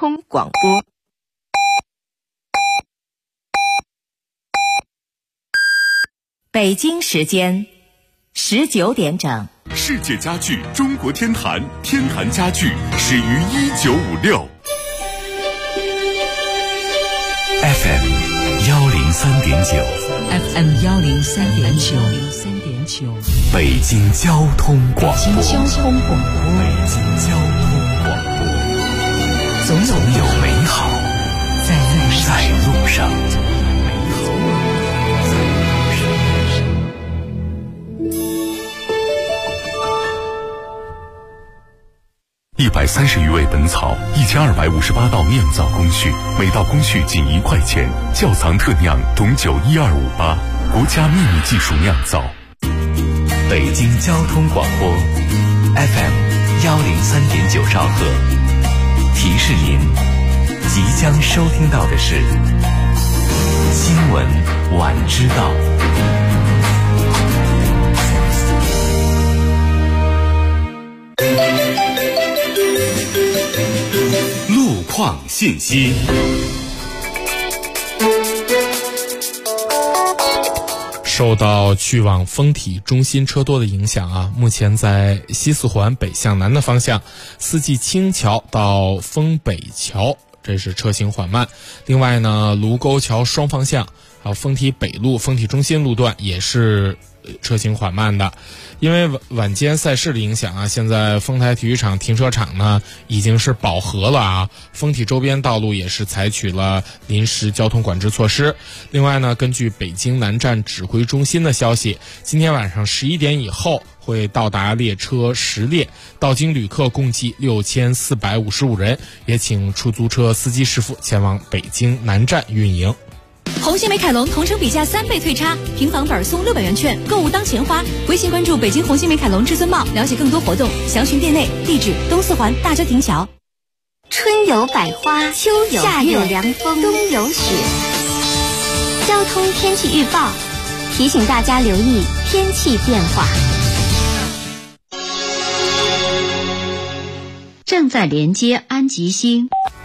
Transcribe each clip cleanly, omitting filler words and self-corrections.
通广播。北京时间19点整。 世界家具中国天坛，天坛家具始于1956。FM 103.9 FM 103.9 北京交通广播。 北京交通广播，总有美好在路上。 130余味本草，1258道酿造工序，每道工序仅1块钱。窖藏特酿董酒12588，国家秘密技术酿造。 北京交通广播 FM 103.9兆赫，提示您即将收听到的是新闻晚知道。 路况信息。 受到去往丰体中心车多的影响啊，目前在西四环北向南的方向，四季青桥到丰北桥，这是车行缓慢。另外呢，卢沟桥双方向还有丰体北路、丰体中心路段也是车行缓慢的。因为晚间赛事的影响啊，现在丰台体育场停车场呢已经是饱和了啊，丰体周边道路也是采取了临时交通管制措施。另外呢，根据北京南站指挥中心的消息，今天晚上11点以后会到达列车10列，到京旅客共计6455人，也请出租车司机师傅前往北京南站运营。 红星美凯龙同城比价3倍退差，平房本送600元券，购物当钱花。微信关注北京红星美凯龙至尊茂，了解更多活动，详询店内。地址：东四环大郊亭桥。 春有百花，秋有夏有凉风，冬有雪。交通天气预报提醒大家留意天气变化。 正在连接安吉星。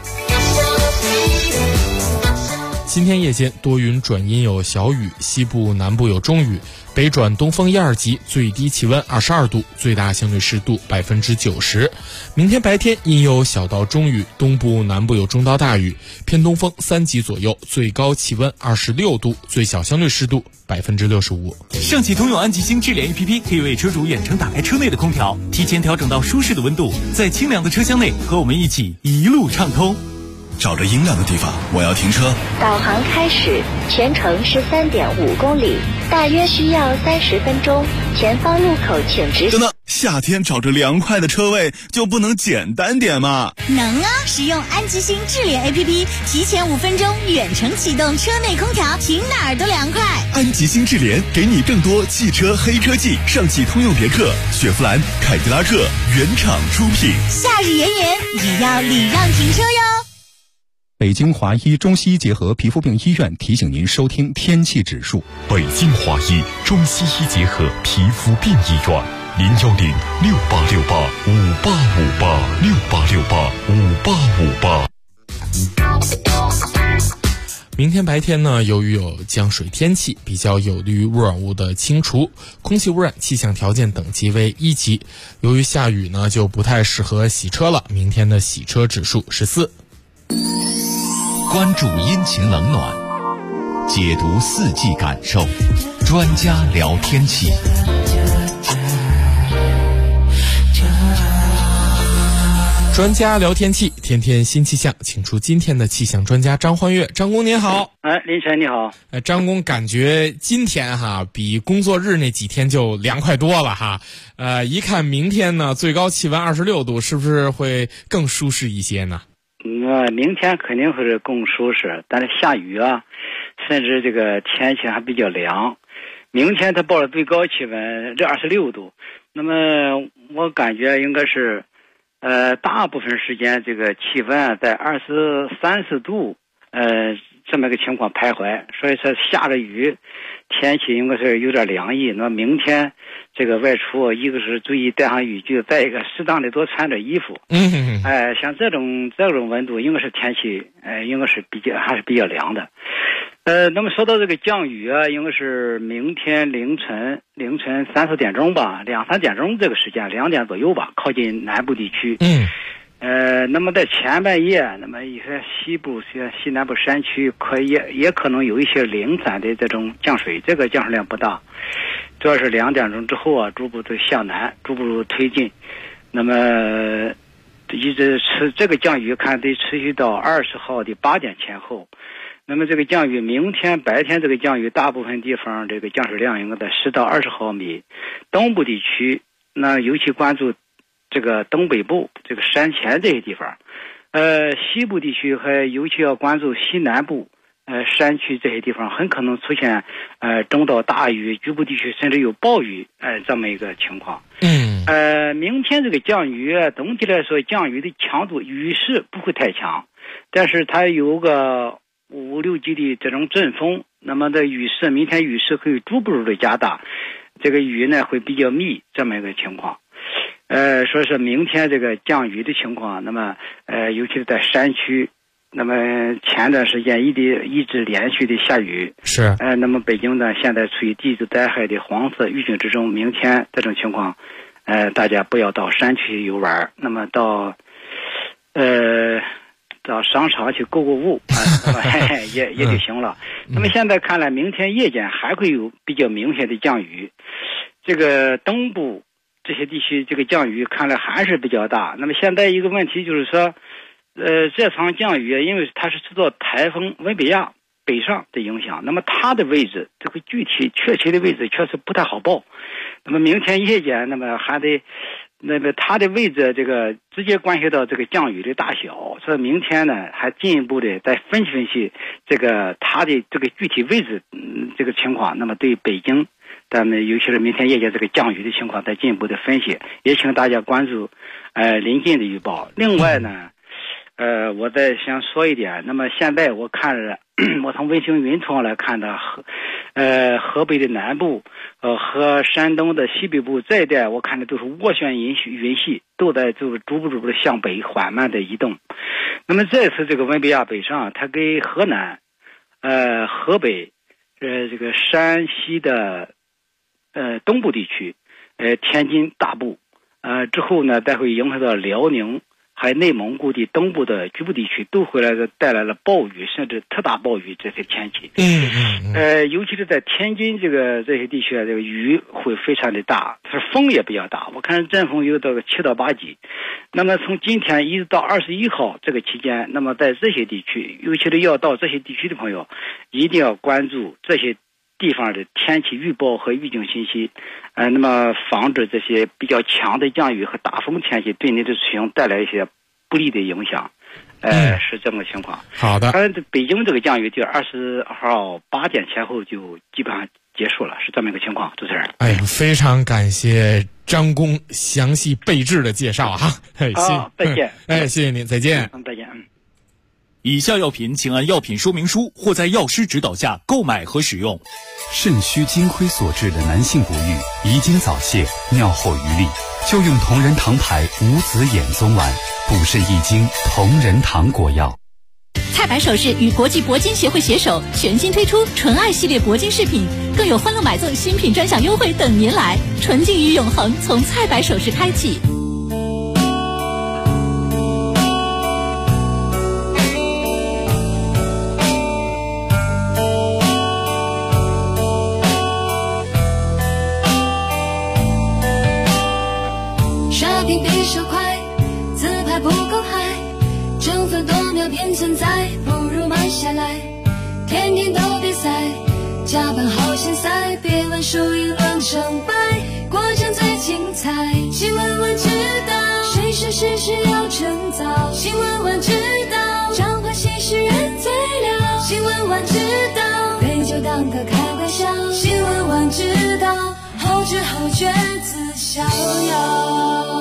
今天夜间多云转阴有小雨，西部南部有中雨，北转东风1、2级，最低气温22度，最大相对湿度90%。明天白天阴有小到中雨，东部南部有中到大雨，偏东风3级左右，最高气温26度，最小相对湿度65%。 上汽通用安吉星智联 APP 可以为车主远程打开车内的空调，提前调整到舒适的温度，在清凉的车厢内和我们一起一路畅通。 找着阴凉的地方，我要停车。 导航开始，全程是3.5公里，大约需要30分钟。前方路口请直行。 等等，夏天找着凉快的车位就不能简单点吗？ 能啊！使用安吉星智联 APP， 提前5分钟远程启动车内空调，停哪儿都凉快。 安吉星智联给你更多汽车黑科技，上汽通用别克、雪佛兰、凯迪拉克原厂出品。 夏日炎炎，也要礼让停车哟。 北京华医中西医结合皮肤病医院提醒您收听天气指数。 北京华医中西医结合皮肤病医院，0868685858，6858。 明天白天呢，由于有降水天气，比较有利于污染物的清除，空气污染气象条件等级为1级。由于下雨呢，就不太适合洗车了。明天的洗车指数是4。 关注阴晴冷暖，解读四季感受，专家聊天气。 专家聊天气，天天新气象，请出今天的气象专家张焕月。张工您好。 林晨你好。 张工，感觉今天比工作日那几天就凉快多了哈。一看明天呢，最高气温26度，是不是会更舒适一些呢？ 明天肯定会是更舒适，但是下雨啊，甚至这个天气还比较凉。明天它报了最高气温这26度，那么我感觉应该是大部分时间这个气温在20、30度这么个情况徘徊，所以说下着雨，天气应该是有点凉意。那么明天这个外出，一个是注意带上雨具，再一个适当的多穿点衣服。像这种温度，应该是天气应该是还是比较凉的。那么说到这个降雨啊，应该是明天凌晨3、4点钟吧，2、3点钟这个时间，2点左右吧，靠近南部地区。那么在前半夜，那么一些西南部山区也可能有一些零散的这种降水，这个降水量不大，主要是2点钟之后啊，逐步的向南，逐步推进。那么一直这个降雨看得持续到20号的8点前后。那么这个降雨，明天白天这个降雨，大部分地方这个降水量应该在10到20毫米。东部地区，那尤其关注这个东北部这个山前这些地方，西部地区还尤其要关注西南部，山区这些地方很可能出现中到大雨，局部地区甚至有暴雨，这么一个情况。明天这个降雨，总体来说降雨的强度，雨势不会太强，但是它有个5、6级的这种阵风，那么的明天雨势会逐步的加大，这个雨呢会比较密，这么一个情况。说是明天这个降雨的情况，那么尤其是在山区，那么前段时间一直连续的下雨， 是那么北京呢现在处于地质灾害的黄色预警之中，明天这种情况，大家不要到山区游玩，那么到商场去购物也就行了。那么现在看来，明天夜间还会有比较明显的降雨，这个东部这些地区这个降雨看来还是比较大。那么现在一个问题就是说，这场降雨因为它是受到台风温比亚北上的影响，那么它的位置这个具体确切的位置确实不太好报。那么明天夜间，那么还得它的位置这个直接关系到这个降雨的大小，所以明天呢还进一步的再分析这个它的这个具体位置这个情况。那么对北京咱们尤其是明天夜间这个降雨的情况再进一步的分析，也请大家关注临近的预报。另外呢我再想说一点，那么现在我看着我从卫星云图上来看的河北的南部和山东的西北部这一带，我看的都是涡旋云系都在逐步的向北缓慢的移动。那么这次这个温比亚北上，它给河南河北这个山西的东部地区天津大部之后呢，再会影响到辽宁还有内蒙古的东部的局部地区，都带来了暴雨甚至特大暴雨这些天气。尤其是在天津这些地区这个雨会非常的大，它风也比较大，我看阵风有到7到8级。那么从今天一直到21号这个期间，那么在这些地区，尤其是要到这些地区的朋友，一定要关注这些地方的天气预报和预警信息，那么防止这些比较强的降雨和大风天气对你的出行带来一些不利的影响。是这么个情况。 好的。 北京这个降雨就20号8点前后就基本上结束了，是这么一个情况。主持人， 非常感谢张工详细备至的介绍哈。 好，再见。 谢谢您，再见。 再见。 以下药品请按药品说明书或在药师指导下购买和使用。 肾虚金亏所致的男性不育、遗精早泄、尿后余力，就用同仁堂牌无子衍宗丸，补肾益精，同仁堂果药。 太白首饰与国际铂金协会携手，全新推出纯爱系列铂金饰品，更有欢乐买赠新品专享优惠等您来，纯净与永恒从太白首饰开启。 便存在，不如买下来。天天都比赛，加班好现赛，别问输赢论成败，过程最精彩。新闻晚知道，谁是事实要趁早。新闻晚知道，彰化新诗人最了。新闻晚知道，对就当个开玩笑。新闻晚知道，后知后觉自逍遥。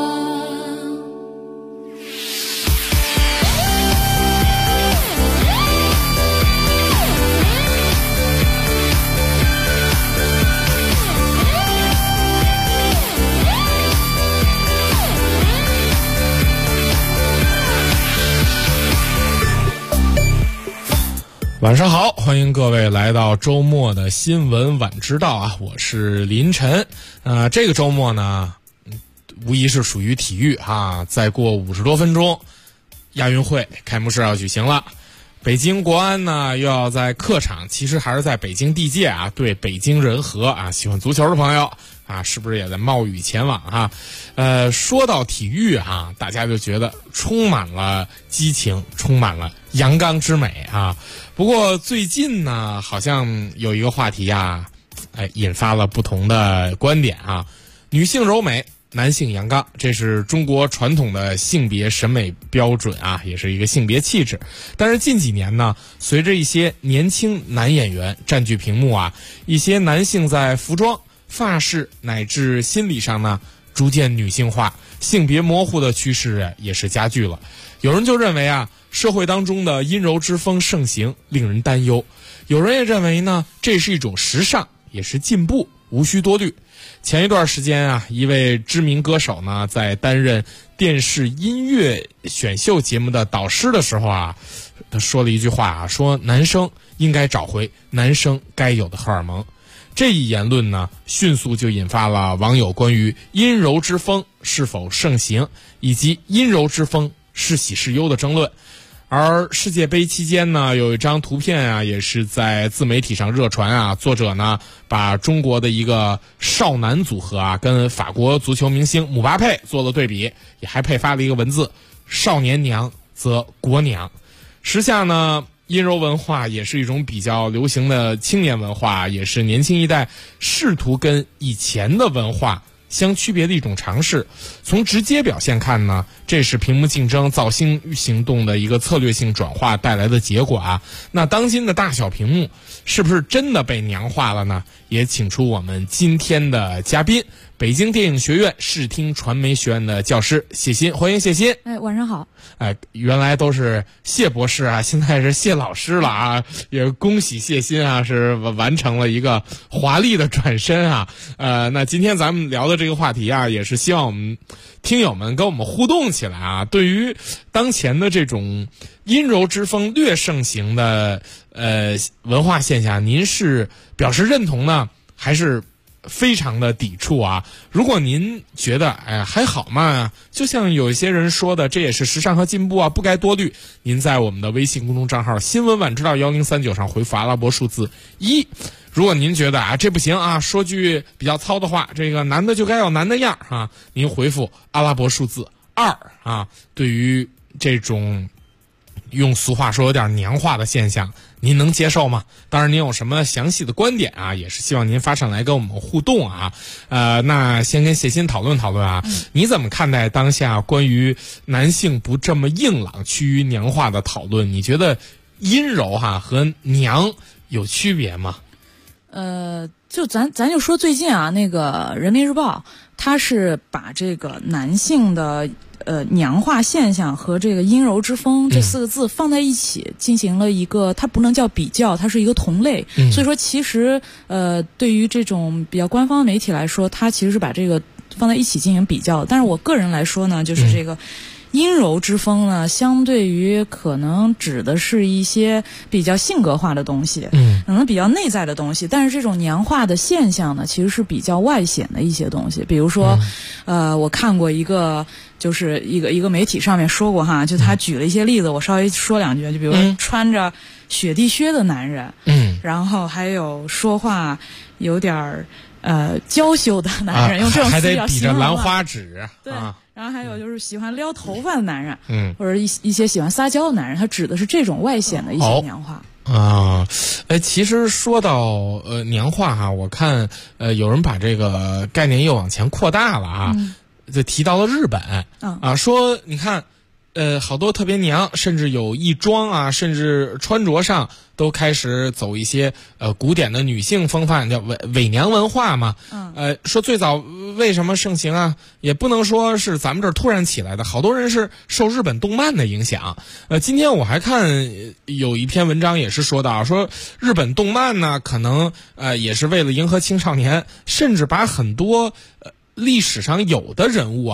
晚上好，欢迎各位来到周末的新闻晚知道啊，我是林晨。这个周末呢，无疑是属于体育啊，再过50多分钟，亚运会开幕式要举行了。北京国安呢又要在客场，其实还是在北京地界啊，对北京人和啊，喜欢足球的朋友啊，是不是也在冒雨前往啊？说到体育啊，大家就觉得充满了激情，充满了阳刚之美啊。不过最近呢，好像有一个话题啊，引发了不同的观点啊。女性柔美，男性阳刚，这是中国传统的性别审美标准啊，也是一个性别气质。但是近几年呢，随着一些年轻男演员占据屏幕啊，一些男性在服装、发饰乃至心理上呢，逐渐女性化，性别模糊的趋势也是加剧了。有人就认为啊，社会当中的阴柔之风盛行，令人担忧。有人也认为呢，这是一种时尚，也是进步，无需多虑。前一段时间啊，一位知名歌手呢，在担任电视音乐选秀节目的导师的时候啊，他说了一句话啊，说男生应该找回男生该有的荷尔蒙。这一言论呢，迅速就引发了网友关于阴柔之风是否盛行，以及阴柔之风是喜是忧的争论。而世界杯期间呢，有一张图片啊，也是在自媒体上热传啊。作者呢，把中国的一个少男组合啊，跟法国足球明星姆巴佩做了对比，也还配发了一个文字：少年娘则国娘。时下呢，阴柔文化也是一种比较流行的青年文化，也是年轻一代试图跟以前的文化相区别的一种尝试。从直接表现看呢，这是屏幕竞争造星行动的一个策略性转化带来的结果啊。那当今的大小屏幕是不是真的被娘化了呢？也请出我们今天的嘉宾，北京电影学院视听传媒学院的教师谢欣，欢迎谢欣。 晚上好。 原来都是谢博士啊，现在是谢老师了啊，也恭喜谢欣啊，是完成了一个华丽的转身啊。那今天咱们聊的这个话题啊，也是希望我们听友们跟我们互动起来啊。对于当前的这种阴柔之风略盛行的文化现象，您是表示认同呢，还是非常的抵触啊？如果您觉得还好嘛，就像有一些人说的，这也是时尚和进步啊，不该多虑，您在我们的微信公众账号新闻晚知道1039上回复阿拉伯数字1。如果您觉得啊这不行啊，说句比较糙的话，这个男的就该有男的样啊，您回复阿拉伯数字2啊。对于这种用俗话说有点娘化的现象，您能接受吗？当然您有什么详细的观点啊，也是希望您发上来跟我们互动啊。那先跟谢欣讨论讨论啊，你怎么看待当下关于男性不这么硬朗趋于娘化的讨论？你觉得阴柔和娘有区别吗？ 就咱就说最近啊，那个人民日报它是把这个男性的娘化现象和这个阴柔之风这4个字放在一起进行了一个，它不能叫比较，它是一个同类。所以说其实对于这种比较官方媒体来说，它其实是把这个放在一起进行比较。但是我个人来说呢，就是这个阴柔之风呢，相对于可能指的是一些比较性格化的东西，可能比较内在的东西。但是这种娘化的现象呢，其实是比较外显的一些东西。比如说，我看过一个，就是一个媒体上面说过哈，就他举了一些例子，我稍微说两句。就比如说穿着雪地靴的男人，然后还有说话有点娇羞的男人，用这种词比较形容。还得比着兰花指，对。然后还有就是喜欢撩头发的男人，或者一些喜欢撒娇的男人，他指的是这种外显的一些娘化。 其实说到娘化哈，我看有人把这个概念又往前扩大了啊，就提到了日本说你看好多特别娘，甚至有一装啊，甚至穿着上都开始走一些古典的女性风范，叫伪娘文化嘛。说最早为什么盛行啊？也不能说是咱们这儿突然起来的，好多人是受日本动漫的影响。今天我还看有一篇文章也是说到，说日本动漫呢，可能也是为了迎合青少年，甚至把很多历史上有的人物啊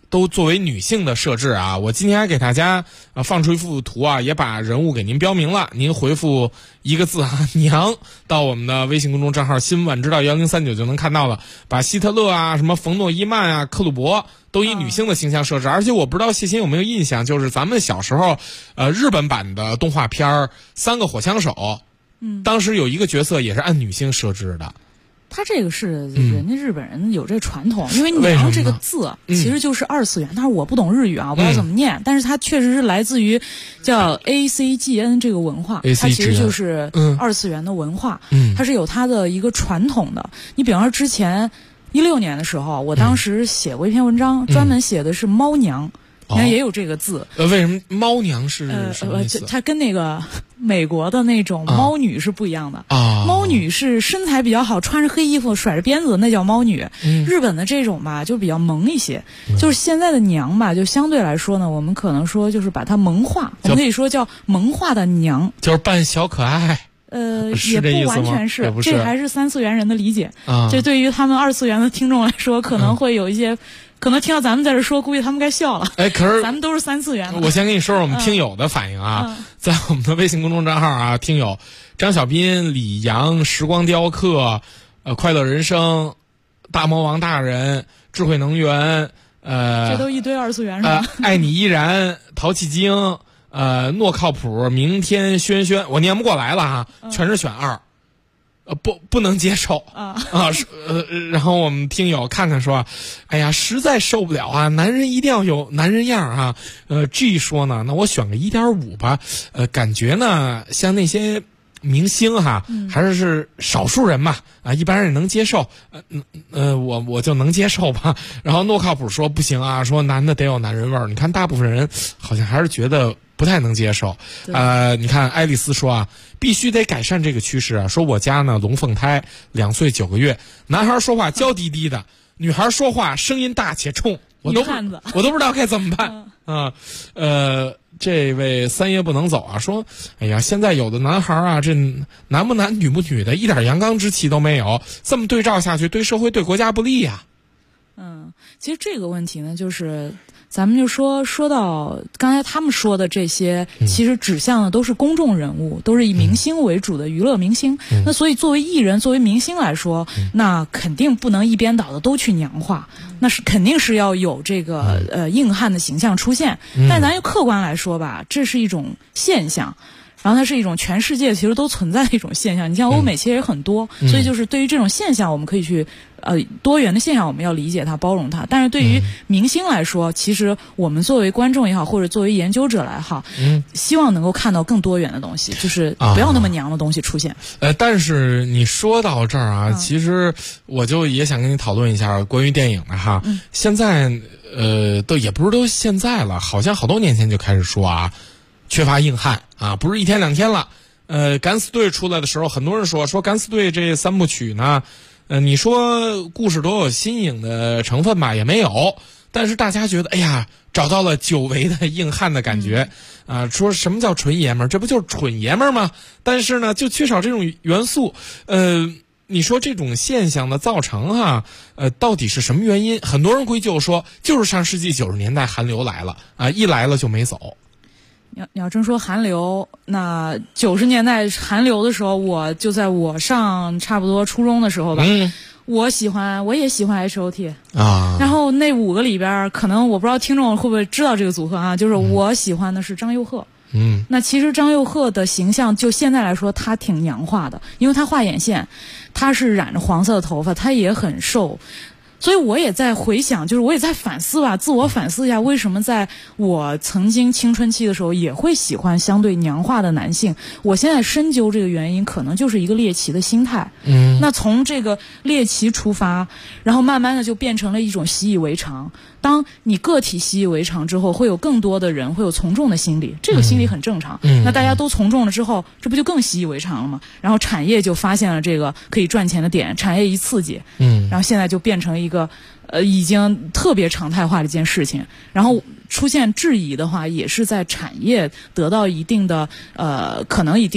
都作为女性的设置啊。我今天还给大家放出一幅图啊，也把人物给您标明了，您回复一个字啊娘到我们的微信公众账号新闻晚知道1039就能看到了，把希特勒啊什么冯诺依曼啊克鲁伯都以女性的形象设置。而且我不知道谢鑫有没有印象，就是咱们小时候日本版的动画片三个火枪手，当时有一个角色也是按女性设置的。 他这个是人家日本人有这传统，因为娘这个字其实就是二次元，但是我不懂日语啊，我不知道怎么念，但是它确实是来自于叫 ACGN 这个文化，它其实就是二次元的文化，它是有它的一个传统的。你比方说之前16年的时候，我当时写过一篇文章，专门写的是猫娘。你看也有这个字， 为什么猫娘是什么意思？ 它跟那个美国的那种猫女是不一样的啊。猫女是身材比较好，穿着黑衣服，甩着鞭子，那叫猫女。日本的这种吧，就比较萌一些。就是现在的娘吧，就相对来说呢，我们可能说就是把它萌化，我们可以说叫萌化的娘， 就是扮小可爱。 也不完全是，这还是3次元人的理解。这对于他们2次元的听众来说，可能会有一些。可能听到咱们在这说，估计他们该笑了。 可是咱们都是3次元的。 我先跟你说说我们听友的反应啊，在我们的微信公众账号啊，听友张小斌、李阳、时光雕刻、快乐人生、大魔王大人、智慧能源， 这都一堆2次元是吧？ 爱你依然、淘气精、诺靠谱、明天轩轩，我念不过来了哈，全是选2。不能接受然后我们听友看看说，哎呀，实在受不了啊，男人一定要有男人样啊。G 说呢，那我选个 1.5 吧，感觉呢像那些明星哈，还是少数人嘛啊，一般人能接受，我就能接受吧。然后诺靠谱说不行啊，说男的得有男人味儿。你看大部分人好像还是觉得不太能接受。你看爱丽丝说啊，必须得改善这个趋势啊。说我家呢龙凤胎2岁9个月，男孩说话娇滴滴的，女孩说话声音大且冲，我都不知道该怎么办啊。这位三爷不能走啊，说哎呀，现在有的男孩啊，这男不男女不女的，一点阳刚之气都没有，这么对照下去对社会对国家不利呀。 其实这个问题呢，就是咱们就说到刚才他们说的这些，其实指向的都是公众人物，都是以明星为主的娱乐明星。那所以作为艺人，作为明星来说，那肯定不能一边倒的都去娘化，那是肯定是要有这个硬汉的形象出现。但咱就客观来说吧，这是一种现象。然后它是一种全世界其实都存在的一种现象，你像欧美其实也很多，所以就是对于这种现象，我们可以去多元的现象，我们要理解它、包容它。但是对于明星来说，其实我们作为观众也好，或者作为研究者来好，希望能够看到更多元的东西，就是不要那么娘的东西出现。 但是你说到这儿啊，其实我就也想跟你讨论一下关于电影的哈。现在都也不是都现在了，好像好多年前就开始说啊。缺乏硬汉啊，不是1天2天了。敢死队出来的时候，很多人说敢死队这3部曲呢，你说故事都有新颖的成分吧，也没有。但是大家觉得，哎呀，找到了久违的硬汉的感觉啊！说什么叫纯爷们儿？这不就是蠢爷们儿吗？但是呢，就缺少这种元素。你说这种现象的造成哈，到底是什么原因？很多人归咎说，就是上世纪90年代韩流来了啊，一来了就没走。 你要真说韩流，那90年代韩流的时候，我就在我上差不多初中的时候吧，我也喜欢 H.O.T 啊。然后那5个里边，可能我不知道听众会不会知道这个组合啊，就是我喜欢的是张佑赫。那其实张佑赫的形象就现在来说，他挺娘化的，因为他画眼线，他是染着黄色的头发，他也很瘦。所以我也在回想，就是我也在反思吧，自我反思一下，为什么在我曾经青春期的时候也会喜欢相对娘化的男性。我现在深究这个原因，可能就是一个猎奇的心态。那从这个猎奇出发，然后慢慢的就变成了一种习以为常。当你个体习以为常之后，会有更多的人会有从众的心理，这个心理很正常。那大家都从众了之后，这不就更习以为常了吗？然后产业就发现了这个可以赚钱的点，产业一刺激，然后现在就变成一个已经特别常态化的一件事情。然后出现质疑的话，也是在产业得到一定的可能已经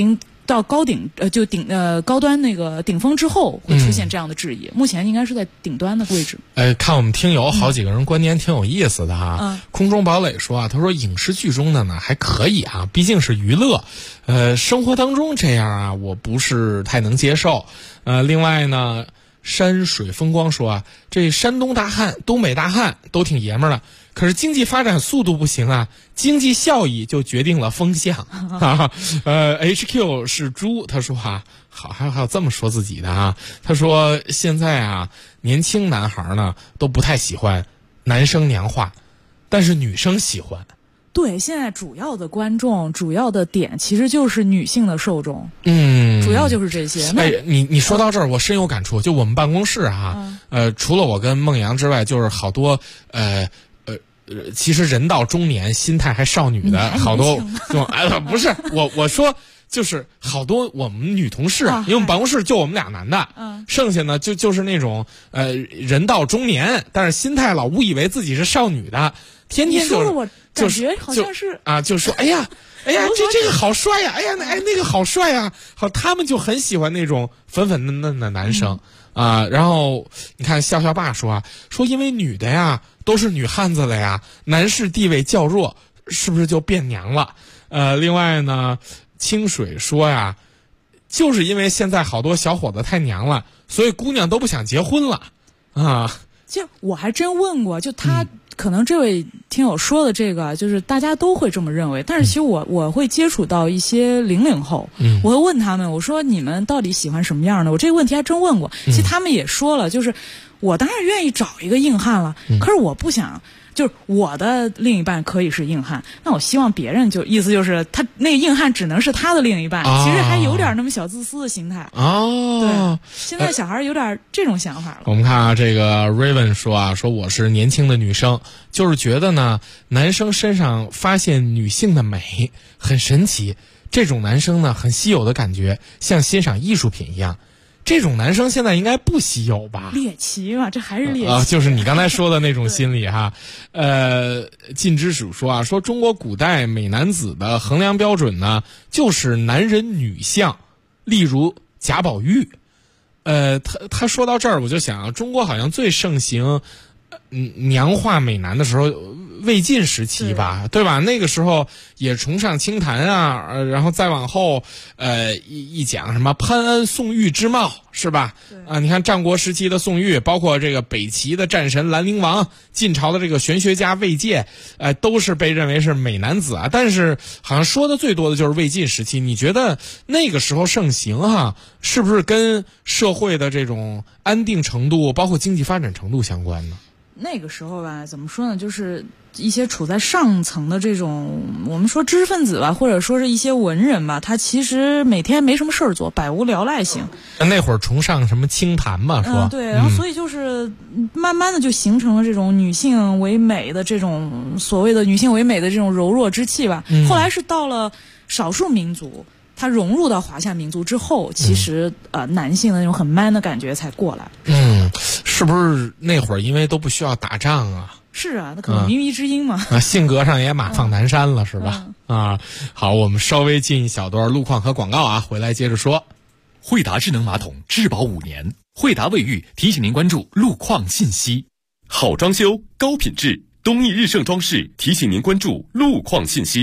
到高端那个顶峰之后会出现这样的质疑。目前应该是在顶端的位置。 看我们听友好几个人观点挺有意思的哈。空中堡垒说啊，他说影视剧中的呢还可以啊，毕竟是娱乐。生活当中这样啊，我不是太能接受。另外呢，山水风光说啊，这山东大汉、东北大汉都挺爷们儿的，可是经济发展速度不行啊，经济效益就决定了风向。HQ 是猪，他说啊，还有这么说自己的啊，他说现在啊，年轻男孩呢都不太喜欢男生娘化，但是女生喜欢。 对，现在主要的观众、主要的点其实就是女性的受众，主要就是这些。 你说到这儿，我深有感触。就我们办公室啊，除了我跟孟阳之外，就是好多其实人到中年，心态还少女的好多。不是我说。就是好多我们女同事因为我们办公室就我们俩男的，剩下呢就是那种人到中年，但是心态老误以为自己是少女的，天天说的我感觉好像是就说哎呀这个好帅呀，那个好帅呀，好，他们就很喜欢那种粉粉嫩嫩的男生然后你看笑笑爸说因为女的呀都是女汉子了呀，男士地位较弱，是不是就变娘了？另外呢。清水说呀，就是因为现在好多小伙子太娘了，所以姑娘都不想结婚了啊。 就我还真问过，就他可能这位听友说的这个，就是大家都会这么认为，但是其实我会接触到一些00后，我会问他们，我说你们到底喜欢什么样的？我这个问题还真问过，其实他们也说了，就是我当然愿意找一个硬汉了，可是我不想。就是我的另一半可以是硬汉，那我希望别人意思就是他那个硬汉只能是他的另一半，其实还有点那么小自私的心态。对，现在小孩有点这种想法了。 我们看啊，这个 Raven 说我是年轻的女生，就是觉得呢，男生身上发现女性的美很神奇，这种男生呢很稀有的感觉，像欣赏艺术品一样。这种男生现在应该不稀有吧？ 猎奇嘛，这还是猎奇就是你刚才说的那种心理哈。晋之属说说中国古代美男子的衡量标准呢，就是男人女相，例如贾宝玉。他说到这儿，我就想，中国好像最盛行娘化美男的时候，魏晋时期吧，对吧？那个时候也崇尚清谈然后再往后，一讲什么潘安宋玉之貌，是吧？你看战国时期的宋玉，包括这个北齐的战神兰陵王，晋朝的这个玄学家魏介，都是被认为是美男子啊。但是好像说的最多的就是魏晋时期，你觉得那个时候盛行是不是跟社会的这种安定程度，包括经济发展程度相关呢？ 那个时候吧，怎么说呢，就是一些处在上层的这种我们说知识分子吧，或者说是一些文人吧，他其实每天没什么事儿做，百无聊赖型。 那会儿崇尚什么清谈嘛，说对，然后所以就是慢慢的就形成了这种女性为美的这种所谓的女性为美的这种柔弱之气吧。后来是到了少数民族，它融入到华夏民族之后，其实男性的那种很 man 的感觉才过来。 是不是那会儿因为都不需要打仗啊？ 是啊，那可能靡靡之音嘛。 性格上也马放南山了，是吧？好，我们稍微进一小段路况和广告回来接着说。 惠达智能马桶质保5年，惠达卫浴提醒您关注路况信息。好装修，高品质，东益日盛装饰提醒您关注路况信息。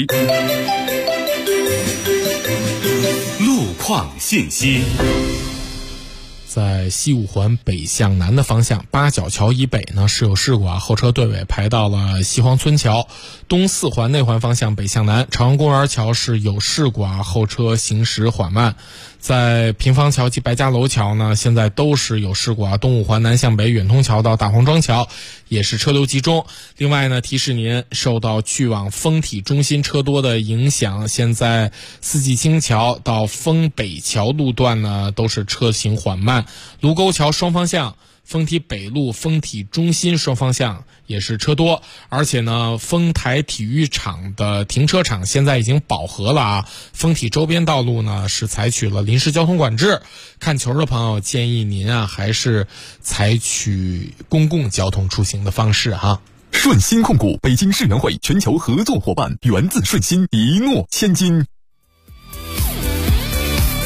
路况信息。 在西五环北向南的方向，八角桥以北呢是有事故后车队尾排到了西黄村桥。东四环内环方向北向南，朝阳公园桥是有事故后车行驶缓慢。在平房桥及白家楼桥呢，现在都是有事故东五环南向北远通桥到大黄庄桥也是车流集中。另外呢，提示您受到去往丰体中心车多的影响，现在四季青桥到丰北桥路段呢都是车行缓慢。卢沟桥双方向，丰体北路、丰体中心双方向也是车多，而且呢，丰台体育场的停车场现在已经饱和了丰体周边道路呢是采取了临时交通管制。看球的朋友建议您还是采取公共交通出行的方式顺鑫控股，北京世园会全球合作伙伴，源自顺鑫，一诺千金。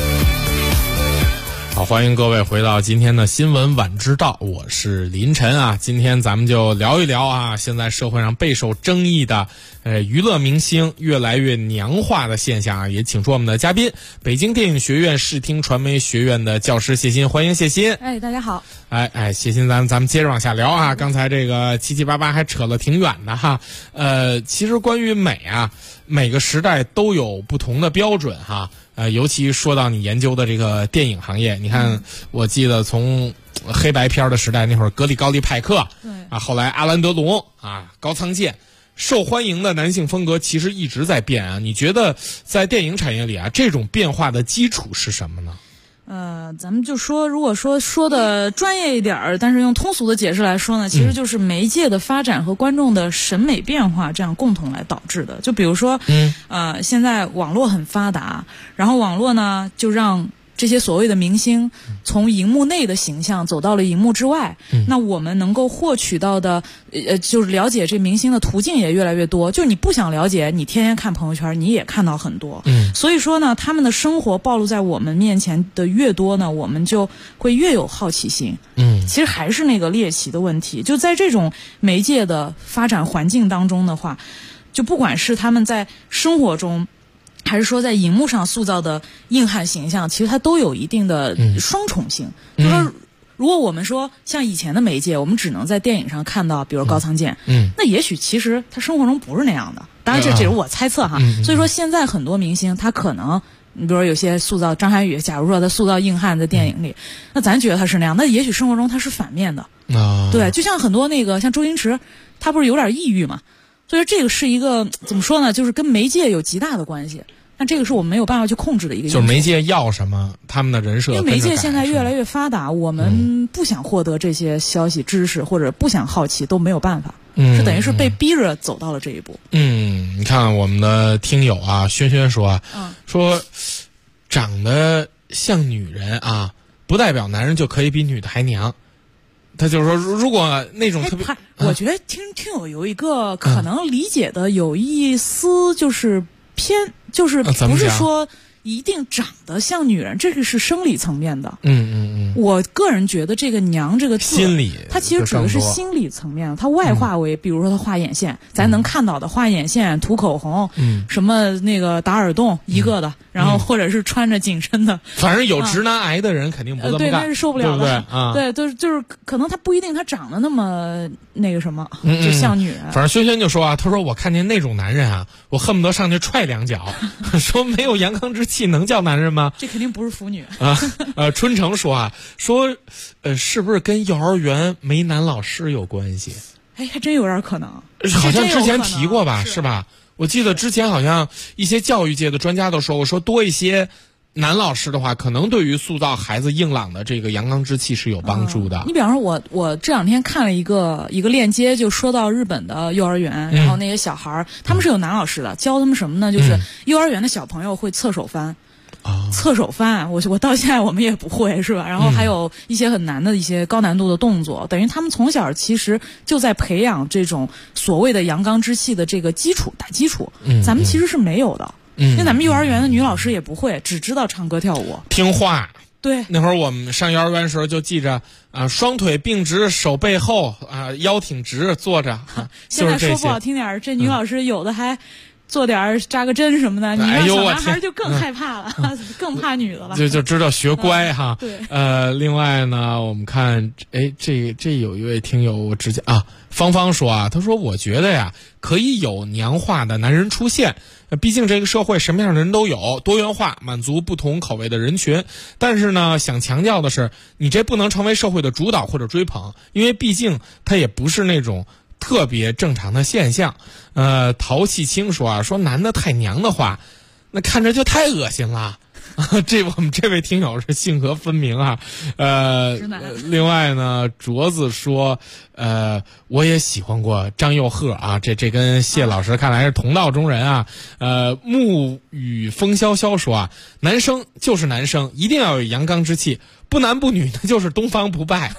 欢迎各位回到今天的新闻晚知道，我是林晨啊。今天咱们就聊一聊啊，现在社会上备受争议的娱乐明星越来越娘化的现象啊，也请出我们的嘉宾，北京电影学院视听传媒学院的教师谢欣，欢迎谢欣。 大家好。 谢欣，咱们接着往下聊啊。刚才这个七七八八还扯了挺远的哈。其实关于美啊，每个时代都有不同的标准哈。尤其说到你研究的这个电影行业，你看，我记得从黑白片的时代那会儿，格里高利派克，后来阿兰德龙啊，高仓健，受欢迎的男性风格其实一直在变啊。你觉得在电影产业里啊，这种变化的基础是什么呢？ 咱们就说，如果说的专业一点儿，但是用通俗的解释来说呢，其实就是媒介的发展和观众的审美变化这样共同来导致的。就比如说，现在网络很发达，然后网络呢就让这些所谓的明星从荧幕内的形象走到了荧幕之外，那我们能够获取到的就是了解这明星的途径也越来越多。就你不想了解，你天天看朋友圈，你也看到很多。所以说呢，他们的生活暴露在我们面前的越多呢，我们就会越有好奇心。其实还是那个猎奇的问题，就在这种媒介的发展环境当中的话，就不管是他们在生活中还是说在荧幕上塑造的硬汉形象，其实它都有一定的双重性。就是说，如果我们说像以前的媒介，我们只能在电影上看到，比如高仓健，那也许其实他生活中不是那样的。当然，这只是我猜测哈。所以说，现在很多明星他可能，你比如说有些塑造张涵予，假如说他塑造硬汉在电影里，那咱觉得他是那样，那也许生活中他是反面的。对，就像很多像周星驰，他不是有点抑郁嘛？所以这个是一个怎么说呢？就是跟媒介有极大的关系。但这个是我们没有办法去控制的一个因素。 就是媒介要什么，他们的人设。 因为媒介现在越来越发达，我们不想获得这些消息、知识，或者不想好奇，都没有办法。是等于是被逼着走到了这一步。 你看我们的听友啊，轩轩说说长得像女人啊，不代表男人就可以比女的还娘。他就是说，如果那种特别， 我觉得听友有一个可能理解的有一丝就是偏，就是不是说一定长得像女人，这个是生理层面的。我个人觉得这个“娘”这个字， 心理， 它其实指的是心理层面。它外化为，比如说它画眼线，咱能看到的画眼线、涂口红，什么那个打耳洞一个的，然后或者是穿着紧身的。 反正有直男癌的人肯定不这么干， 对，那是受不了的。 对， 就是可能他不一定他长得那么那个什么，就像女人。 反正轩轩就说啊，他说我看见那种男人啊，我恨不得上去踹两脚。说没有阳刚之气能叫男人吗？ 这肯定不是腐女啊。春城说是不是跟幼儿园没男老师有关系？ 还真有点可能。 好像之前提过吧，是吧？我记得之前好像一些教育界的专家都说过，说多一些男老师的话，可能对于塑造孩子硬朗的这个阳刚之气是有帮助的。 你比方说我这两天看了一个链接，就说到日本的幼儿园，然后那些小孩他们是有男老师的，教他们什么呢？就是幼儿园的小朋友会侧手翻。侧手翻，我到现在我们也不会，是吧？然后还有一些很难的一些高难度的动作，等于他们从小其实就在培养这种所谓的阳刚之气的这个打基础。咱们其实是没有的，因为咱们幼儿园的女老师也不会，只知道唱歌跳舞， 听话。 对， 那会儿我们上幼儿园的时候就记着双腿并直，手背后腰挺直，坐着。 现在说不好听点，这女老师有的还做点扎个针什么的，你让小男孩就更害怕了，更怕女的了。 就知道学乖哈。 对。 另外呢，我们看，这有一位听友，我直接芳芳说他说我觉得呀，可以有娘化的男人出现，毕竟这个社会什么样的人都有，多元化，满足不同口味的人群。但是呢，想强调的是，你这不能成为社会的主导或者追捧，因为毕竟它也不是那种特别正常的现象。陶气清说说男的太娘的话，那看着就太恶心了。我们这位听友是性格分明啊。另外呢，镯子说，我也喜欢过张佑赫啊，这跟谢老师看来是同道中人啊。沐雨风萧萧说男生就是男生，一定要有阳刚之气，不男不女那就是东方不败。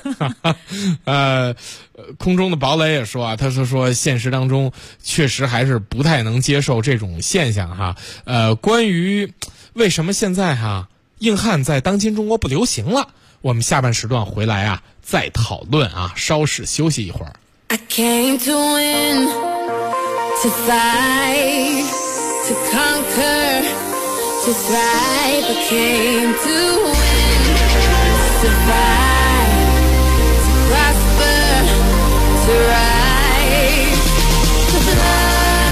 空中的堡垒也说他说现实当中确实还是不太能接受这种现象哈。关于为什么现在硬汉在当今中国不流行了我们下半时段回来啊再讨论啊，稍事休息一会儿。 I came to win, to fight, to conquer, to thrive. I came to win, to survive, to prosper, to rise, to fly.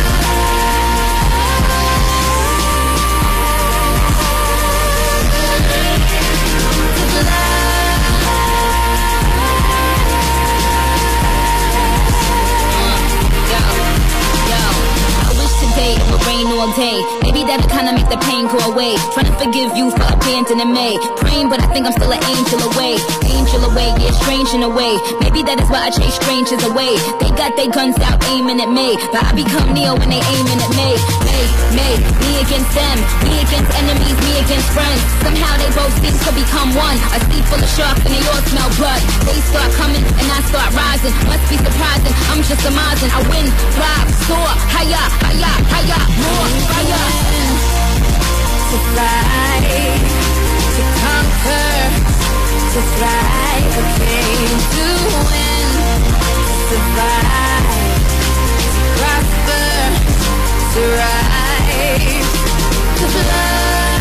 All day. Maybe that'll kinda make the pain go away. Trying to forgive you for abandoning me. Praying, but I think I'm still an angel away. Angel away, yeah, strange in a way. Maybe that is why I chase strangers away. They got their guns out aiming at me, but I become Neo when they aiming at me. Me against them, me against enemies, me against friends. Somehow they both seem to become one. A sea full of sharks and they all smell blood. They start coming and I start rising. Must be surprising, I'm just amazing. I win, thrive, soar, higher, higher, higher, more fire. To fight, to conquer, to thrive. I came to win, to survive, to prosper, to rise, to fly.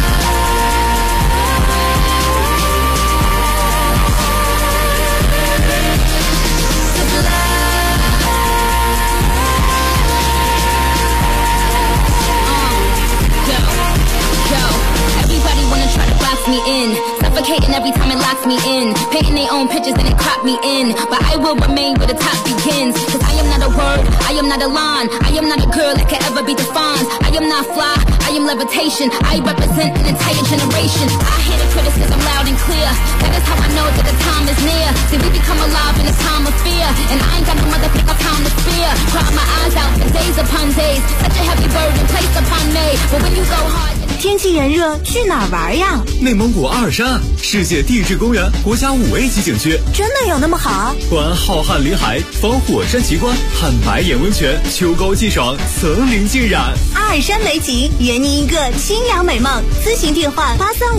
Try to box me in, suffocating every time it locks me in, painting their own pictures and it crop me in, but I will remain where the top begins, cause I am not a word, I am not a line, I am not a girl that can ever be defined, I am not fly, I am levitation, I represent an entire generation. I hear the criticism loud and clear, that is how I know that the time is near. See, we become alive in a time of fear, and I ain't got no motherfucker time to fear. Cry my eyes out for days upon days, such a heavy burden placed upon me, but when you go hard. 天气炎热，去哪儿玩呀？ 内蒙古阿尔山世界地质公园国家5A 级景区， 真的有那么好？ 观浩瀚林海，访火山奇观，看白眼温泉，秋高气爽，层林尽染。 阿尔山美景，圆你一个清凉美梦。咨询电话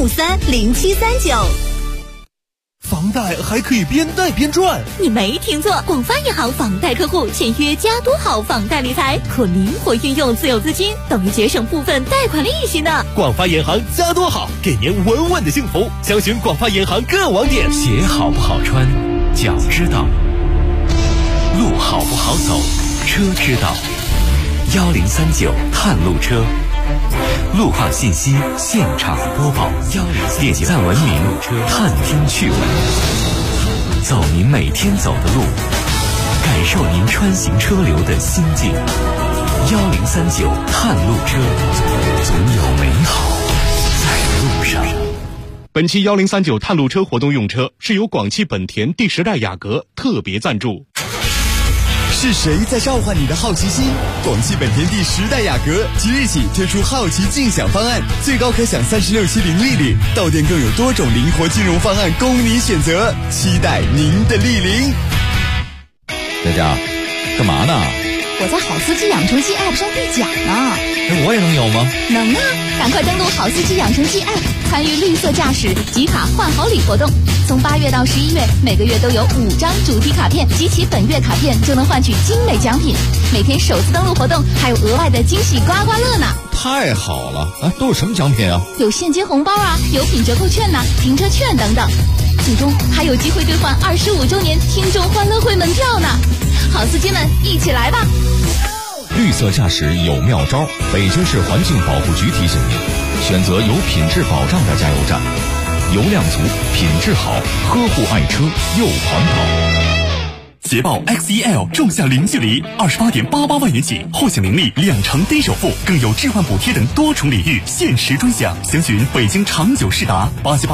83530739。 房贷还可以边贷边赚， 你没听错，广发银行房贷客户签约加多好房贷理财，可灵活运用自有资金，等于节省部分贷款利息呢。 广发银行加多好，给您稳稳的幸福。详询广发银行各网点。 鞋好不好穿，脚知道；路好不好走，车知道。1039探路车。路况信息现场播报，点赞文明，探听趣闻，走您每天走的路，感受您穿行车流的心境。1039探路车，总有美好在路上。 本期1039探路车活动用车是由广汽本田第10代雅阁特别赞助。 是谁在召唤你的好奇心？广汽本田第10代雅阁即日起推出好奇竞享方案，最高可享36期零利率，到店更有多种灵活金融方案供你选择，期待您的莅临。 佳佳，干嘛呢？ 我在好司机养成记 App 上兑奖呢。 我也能有吗？ 能啊！赶快登录好司机养成记 App， 参与绿色驾驶集卡换好礼活动。从8月到11月，每个月都有5张主题卡片，集齐本月卡片就能换取精美奖品。每天首次登录活动还有额外的惊喜刮刮乐呢！ 太好了啊！都有什么奖品啊？ 有现金红包啊，有品折扣券呐，停车券等等。最终还有机会兑换25周年听众欢乐会门票呢！好司机们，一起来吧！ 绿色驾驶有妙招，北京市环境保护局提醒您，选择有品质保障的加油站，油量足，品质好，呵护爱车又环保。 捷豹 XEL 仲夏零距离，28.88万元起，后享零利2成低首付，更有置换补贴等多重礼遇，限时专享。详询北京长久世达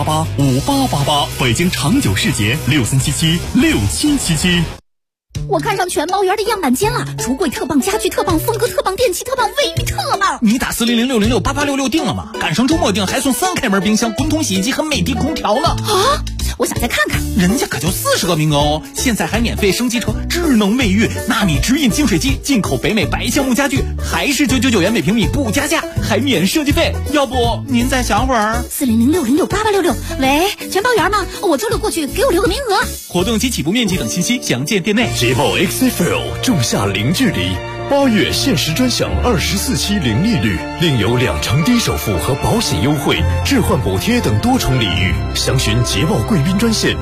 87885888，北京长久世捷63776777。 我看上全猫园的样板间了，橱柜特棒，家具特棒，风格特棒，电器特棒，卫浴特棒。 你打400668866定了吗？赶上周末定还送3开门冰箱、滚筒洗衣机和美的空调呢。 啊！ 我想再看看。 人家可就40个名额哦，现在还免费升级成智能卫浴、纳米直饮净水机，进口北美白橡木家具，还是999元每平米不加价，还免设计费。要不您再想会儿 400606866，喂，全包圆吗？我周六过去，给我留个名额。 活动及起步面积等信息详见店内。 捷豹 XFL 仲夏零距离，8月限时专享24期零利率，另有2成低首付和保险优惠、置换补贴等多重礼遇。详询捷豹贵宾专线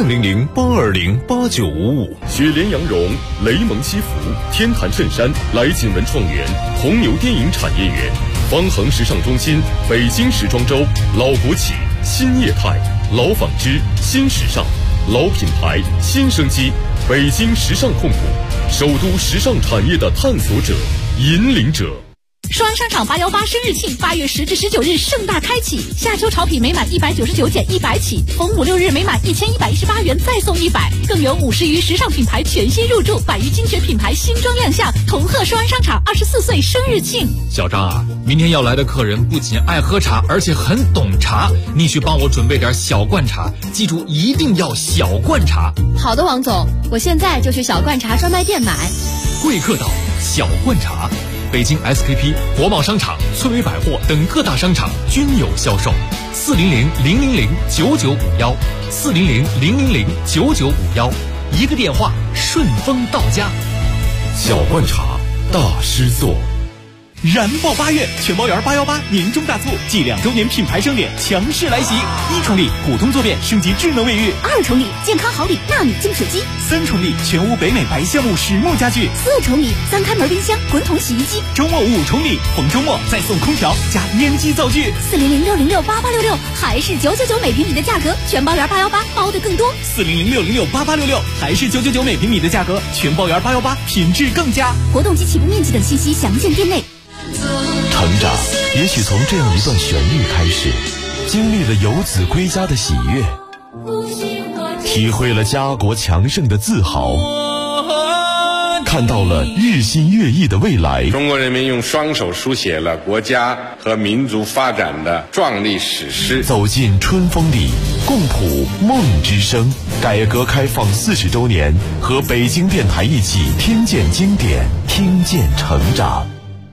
400-820-8955。雪莲羊绒、雷蒙西服、天坛衬衫、来锦文创园、红牛电影产业园、方恒时尚中心、北京时装周、老国企、新业态、老纺织、新时尚、老品牌、新生机，北京时尚控股，首都时尚产业的探索者、引领者。 双安商场818生日庆，8月10至19日盛大开启，夏秋潮品每满199减100起，逢5、6日每满1118元再送100，更有50余时尚品牌全新入驻，100余精选品牌新装亮相，同贺双安商场24岁生日庆。 小张啊，明天要来的客人不仅爱喝茶，而且很懂茶，你去帮我准备点小罐茶，记住一定要小罐茶。 好的，王总，我现在就去小罐茶专卖店买。 贵客岛小罐茶，北京 SKP、国贸商场、翠微百货等各大商场均有销售。400-000-9951，400-000-9951，一个电话顺丰到家。 小罐茶，大师做。 燃爆8月，全包圆818年终大促暨2周年品牌盛典强势来袭！1重礼普通坐便升级智能卫浴 ，2重礼健康好礼纳米净水机 ，3重礼全屋北美白橡木实木家具 ，4重礼3开门冰箱、滚筒洗衣机。 周末5重礼，逢周末再送空调加烟机灶具。 400-606-8866，还是999每平米的价格，全包圆818包的更多。 400-606-8866，还是999每平米的价格，全包圆818品质更佳。 活动及起步面积等信息详见店内。 成长也许从这样一段旋律开始，经历了游子归家的喜悦，体会了家国强盛的自豪，看到了日新月异的未来。 中国人民用双手书写了国家和民族发展的壮丽史诗。 走进春风里，共谱梦之声。改革开放40周年，和北京电台一起听见经典，听见成长。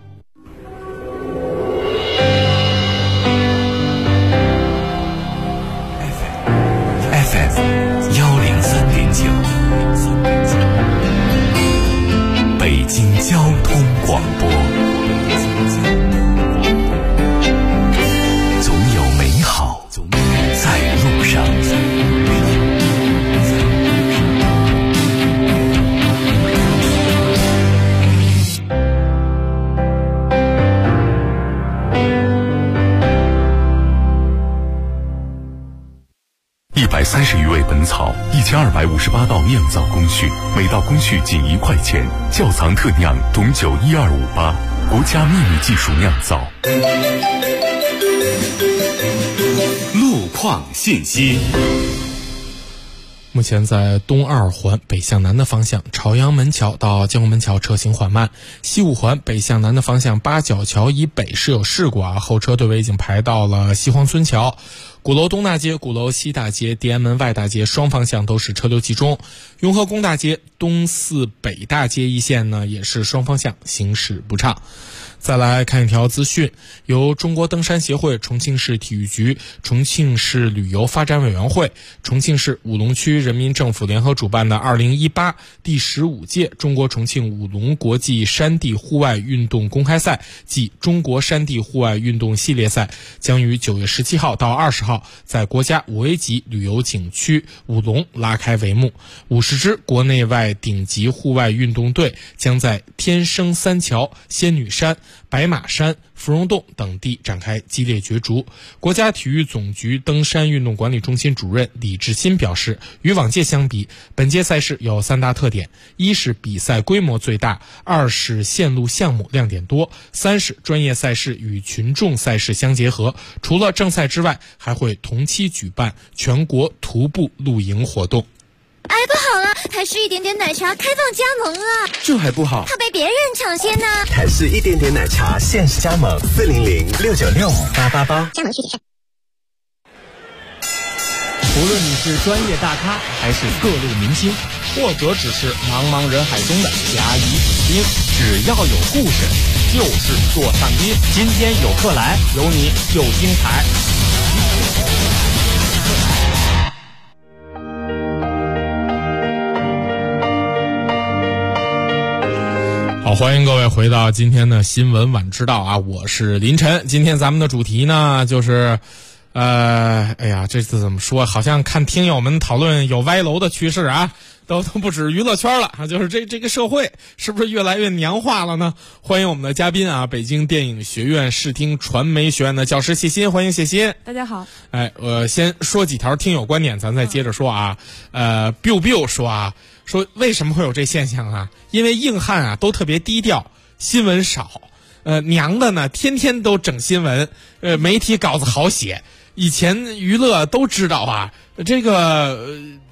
北京交通广播，总有美好在路上。130余味本草，1258道酿造工序，每道工序仅1块钱。窖藏特酿董酒12588，国家秘密技术酿造。 路况信息。 目前在东2环北向南的方向，朝阳门桥到建国门桥车行缓慢；西5环北向南的方向，八角桥以北是有事故啊，后车队尾已经排到了西黄村桥。鼓楼东大街、鼓楼西大街、地安门外大街双方向都是车流集中。雍和宫大街、东四北大街一线呢，也是双方向行驶不畅。再来看一条资讯，由中国登山协会、重庆市体育局、重庆市旅游发展委员会、重庆市武隆区人民政府联合主办的2018第15届中国重庆武隆国际山地户外运动公开赛暨中国山地户外运动系列赛，将于9月17号到20号在国家5A级旅游景区武隆拉开帷幕。50支国内外顶级户外运动队将在天生三桥、仙女山、白马山、芙蓉洞等地展开激烈角逐。国家体育总局登山运动管理中心主任李志新表示，与往届相比，本届赛事有3大特点：一是比赛规模最大，2是线路项目亮点多，3是专业赛事与群众赛事相结合。除了正赛之外，还会同期举办全国徒步露营活动。 哎，不好了，台式一点点奶茶开放加盟了。 这还不好， 怕被别人抢先呢。 台式一点点奶茶限时加盟400-696-888， 加盟具体上。 无论你是专业大咖还是各路明星，或者只是茫茫人海中的甲乙丙丁，只要有故事，就是座上宾。今天有客来，有你就精彩。 好，欢迎各位回到今天的新闻晚知道啊，我是林晨。今天咱们的主题呢，就是哎呀，这次怎么说？好像看听友们讨论有歪楼的趋势啊，都不止娱乐圈了啊，就是这个社会是不是越来越娘化了呢？欢迎我们的嘉宾啊，北京电影学院视听传媒学院的教师谢欣，欢迎谢欣。 大家好。 哎，先说几条听友观点，咱再接着说啊。biu biu 说啊，说为什么会有这现象啊？因为硬汉啊都特别低调，新闻少。娘的呢，天天都整新闻，媒体稿子好写。以前娱乐都知道啊，这个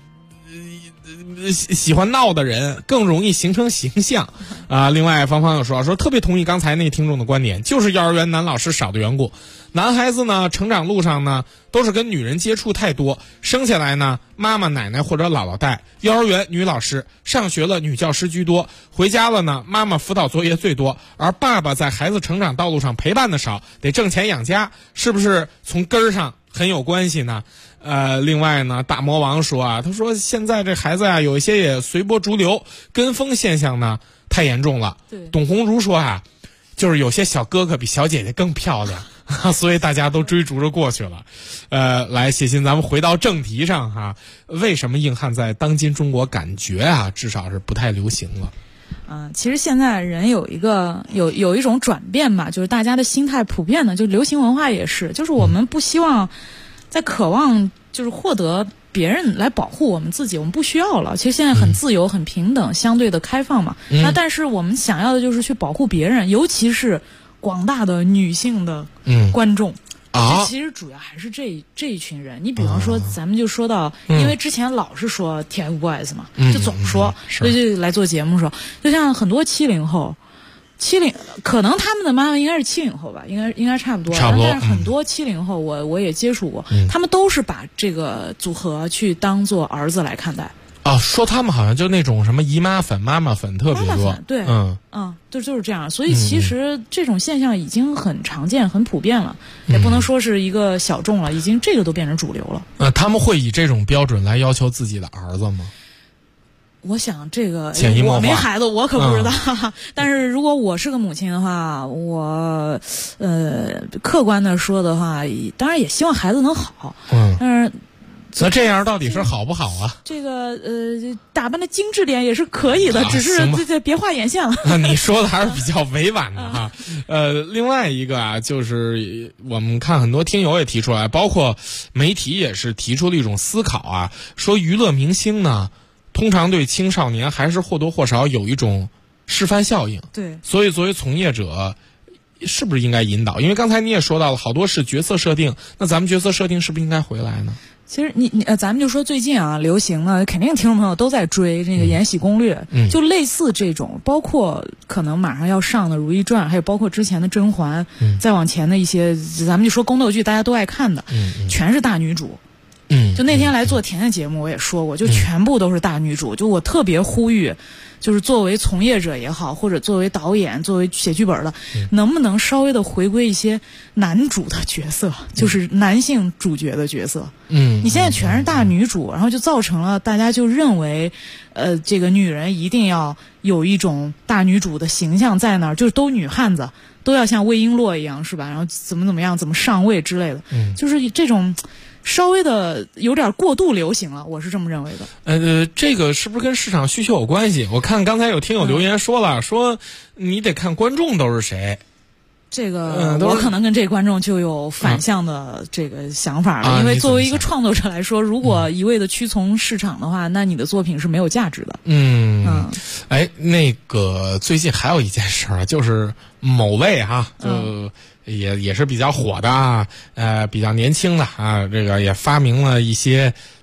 喜欢闹的人更容易形成形象啊。另外，芳芳又说特别同意刚才那听众的观点，就是幼儿园男老师少的缘故。男孩子呢，成长路上呢，都是跟女人接触太多，生下来呢，妈妈、奶奶或者姥姥带，幼儿园女老师，上学了女教师居多，回家了呢，妈妈辅导作业最多，而爸爸在孩子成长道路上陪伴的少，得挣钱养家，是不是从根儿上很有关系呢？另外呢，大魔王说啊，他说现在这孩子啊，有一些也随波逐流，跟风现象呢太严重了。对，董红如说啊，就是有些小哥哥比小姐姐更漂亮。所以大家都追逐着过去了。来，谢欣，咱们回到正题上哈。为什么硬汉在当今中国感觉啊，至少是不太流行了？ 其实现在人有一种转变吧，就是大家的心态普遍的，就流行文化也是，就是我们不希望在渴望就是获得别人来保护我们自己，我们不需要了。其实现在很自由、很平等、相对的开放嘛。那但是我们想要的就是去保护别人，尤其是广大的女性的观众。这其实主要还是这一群人。你比方说，咱们就说到，因为之前老是说 TFBOYS 嘛，就总说，所以就来做节目的时候，就像很多70后，可能他们的妈妈应该是70后吧，应该差不多。但是很多70后，我也接触过，他们都是把这个组合去当做儿子来看待。 说他们好像就那种什么姨妈粉、妈妈粉特别多， 对，就是这样。所以其实这种现象已经很常见、很普遍了，也不能说是一个小众了，已经这个都变成主流了。 他们会以这种标准来要求自己的儿子吗？ 我想这个潜移默化， 我没孩子，我可不知道。但是如果我是个母亲的话，我客观的说的话，当然也希望孩子能好。但是。 那这样到底是好不好啊？ 这个打扮的精致点也是可以的，只是这别画眼线了。 那你说的还是比较委婉的哈。另外一个啊，就是我们看很多听友也提出来，包括媒体也是提出了一种思考啊，说娱乐明星呢，通常对青少年还是或多或少有一种示范效应。对，所以作为从业者，是不是应该引导？因为刚才你也说到了，好多是角色设定，那咱们角色设定是不是应该回来呢？ 其实咱们就说最近啊，流行呢，肯定听众朋友都在追这个《延禧攻略》，就类似这种，包括可能马上要上的《如懿传》，还有包括之前的《甄嬛》，再往前的一些，咱们就说宫斗剧，大家都爱看的，全是大女主。就那天来做甜的节目，我也说过，就全部都是大女主。就我特别呼吁，就是作为从业者也好，或者作为导演、作为写剧本的，能不能稍微的回归一些男主的角色，就是男性主角的角色。你现在全是大女主，然后就造成了大家就认为，这个女人一定要有一种大女主的形象在那儿，就是都女汉子，都要像魏璎珞一样，是吧？然后怎么样，怎么上位之类的，就是这种。稍微的有点过度流行了，我是这么认为的。 这个是不是跟市场需求有关系？我看刚才有听友留言说了，说你得看观众都是谁。 这个我可能跟这观众就有反向的这个想法了，因为作为一个创作者来说，如果一味的屈从市场的话，那你的作品是没有价值的。 那个最近还有一件事儿，就是某位哈，就也是比较火的啊，比较年轻的啊，这个也发明了一些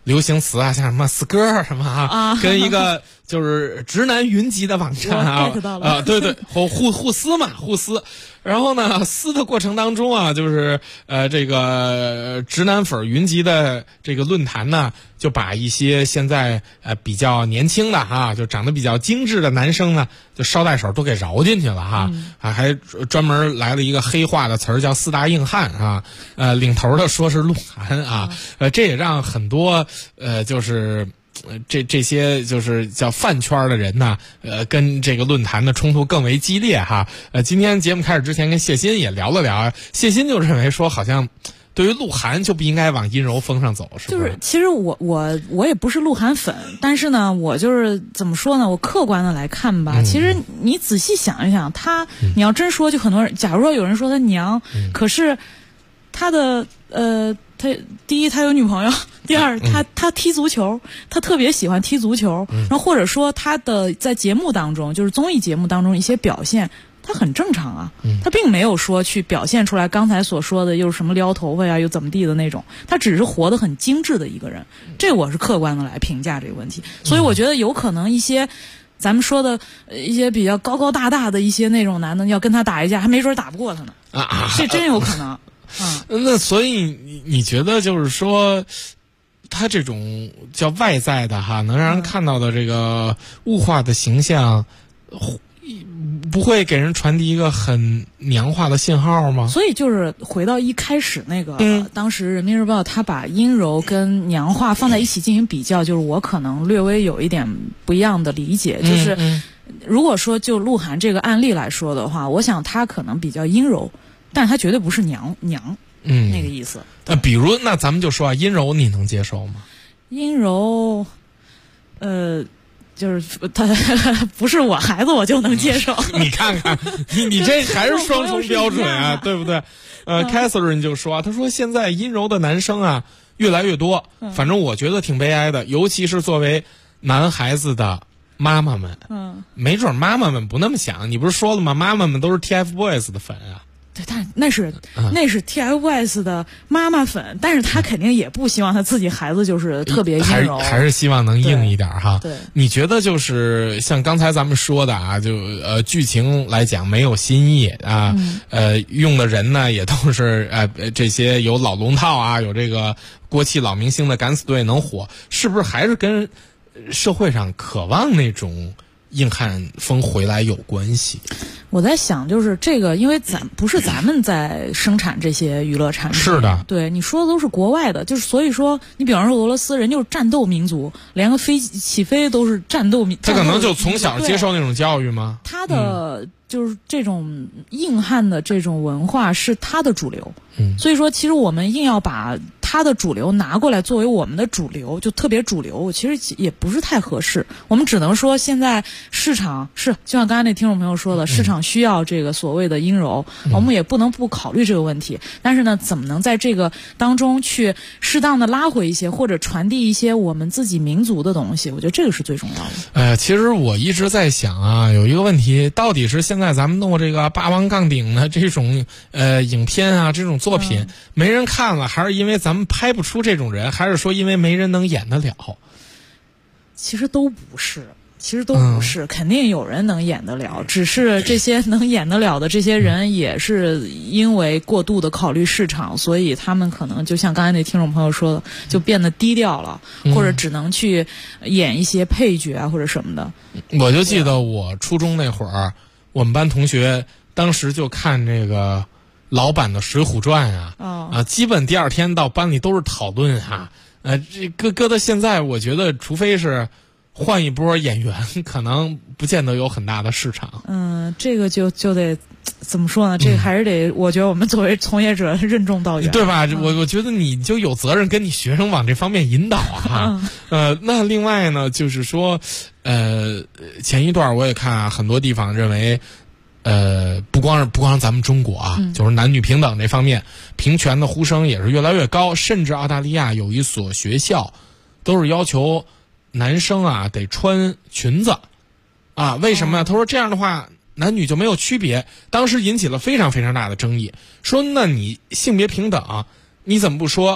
流行词啊，像什么 skr 什么啊，跟一个就是直男云集的网站啊，对对，互撕嘛，互撕。然后呢，撕的过程当中啊，就是这个直男粉云集的这个论坛呢，就把一些现在比较年轻的哈，就长得比较精致的男生呢，就捎带手都给饶进去了哈，还专门来了一个黑化的词儿叫4大硬汉啊，领头的说是鹿晗啊，这也让很多就是这些就是叫饭圈的人呢，跟这个论坛的冲突更为激烈哈。今天节目开始之前跟谢欣也聊了聊，谢欣就认为说好像对于鹿晗就不应该往阴柔风上走，是不是？ 就是其实我也不是鹿晗粉，但是呢，我就是怎么说呢？我客观的来看吧，其实你仔细想一想，你要真说，就很多人，假如说有人说他娘，可是他的他第一他有女朋友，第二他踢足球，他特别喜欢踢足球，然后或者说他的在节目当中，就是综艺节目当中一些表现，他很正常啊，他并没有说去表现出来刚才所说的又是什么撩头发呀，又怎么地的那种，他只是活得很精致的一个人，这我是客观的来评价这个问题。所以我觉得有可能一些咱们说的一些比较高高大大的一些那种男的，要跟他打一架，还没准打不过他呢，这真有可能。 那所以你觉得就是说，他这种叫外在的哈，能让人看到的这个物化的形象，不会给人传递一个很娘化的信号吗？ 所以就是回到一开始那个，当时人民日报他把阴柔跟娘化放在一起进行比较，就是我可能略微有一点不一样的理解，就是如果说就鹿晗这个案例来说的话，我想他可能比较阴柔，但是他绝对不是娘那个意思。 比如那咱们就说阴柔你能接受吗？ 阴柔就是他不是我孩子我就能接受。 你看看你这还是双重标准啊，对不对？Catherine 就说，他说现在阴柔的男生啊越来越多，反正我觉得挺悲哀的，尤其是作为男孩子的妈妈们，没准妈妈们不那么想，你不是说了吗？妈妈们都是 TFBOYS 的粉啊。 对，但那是 TFBOYS 的妈妈粉，但是他肯定也不希望他自己孩子就是特别阴柔， 还是希望能硬一点哈。 对， 你觉得就是像刚才咱们说的啊，就剧情来讲没有新意啊，用的人呢也都是这些有老龙套啊，有这个国企老明星的敢死队能火，是不是还是跟社会上渴望那种硬汉风回来有关系？ 我在想，就是这个，因为不是咱们在生产这些娱乐产品， 是的， 对你说的都是国外的，就是所以说，你比方说俄罗斯人就是战斗民族，连个飞机起飞都是战斗民， 他可能就从小接受那种教育吗？ 他的就是这种硬汉的这种文化是他的主流，所以说其实我们硬要把他的主流拿过来作为我们的主流，就特别主流，其实也不是太合适。我们只能说现在市场是就像刚才那听众朋友说的，市场需要这个所谓的阴柔，我们也不能不考虑这个问题。但是呢，怎么能在这个当中去适当的拉回一些，或者传递一些我们自己民族的东西？我觉得这个是最重要的。 其实我一直在想啊，有一个问题，到底是现在咱们弄这个霸王杠顶的这种影片啊，这种作品没人看了，还是因为咱们拍不出这种人，还是说因为没人能演得了？ 其实都不是。肯定有人能演得了，只是这些能演得了的这些人也是因为过度的考虑市场，所以他们可能就像刚才那听众朋友说的，就变得低调了，或者只能去演一些配角啊或者什么的。 我就记得我初中那会儿，我们班同学当时就看这个老版的《水浒传》啊，基本第二天到班里都是讨论哈。这搁到现在，我觉得除非是换一波演员，可能不见得有很大的市场。 这个就得怎么说呢？这个还是得，我觉得我们作为从业者任重道远， 对吧？我觉得你就有责任跟你学生往这方面引导啊。那另外呢，就是说，前一段我也看啊，很多地方认为，不光是咱们中国啊，就是男女平等这方面，平权的呼声也是越来越高，甚至澳大利亚有一所学校都是要求男生啊得穿裙子啊，为什么呢？他说这样的话男女就没有区别，当时引起了非常非常大的争议，说那你性别平等，你怎么不说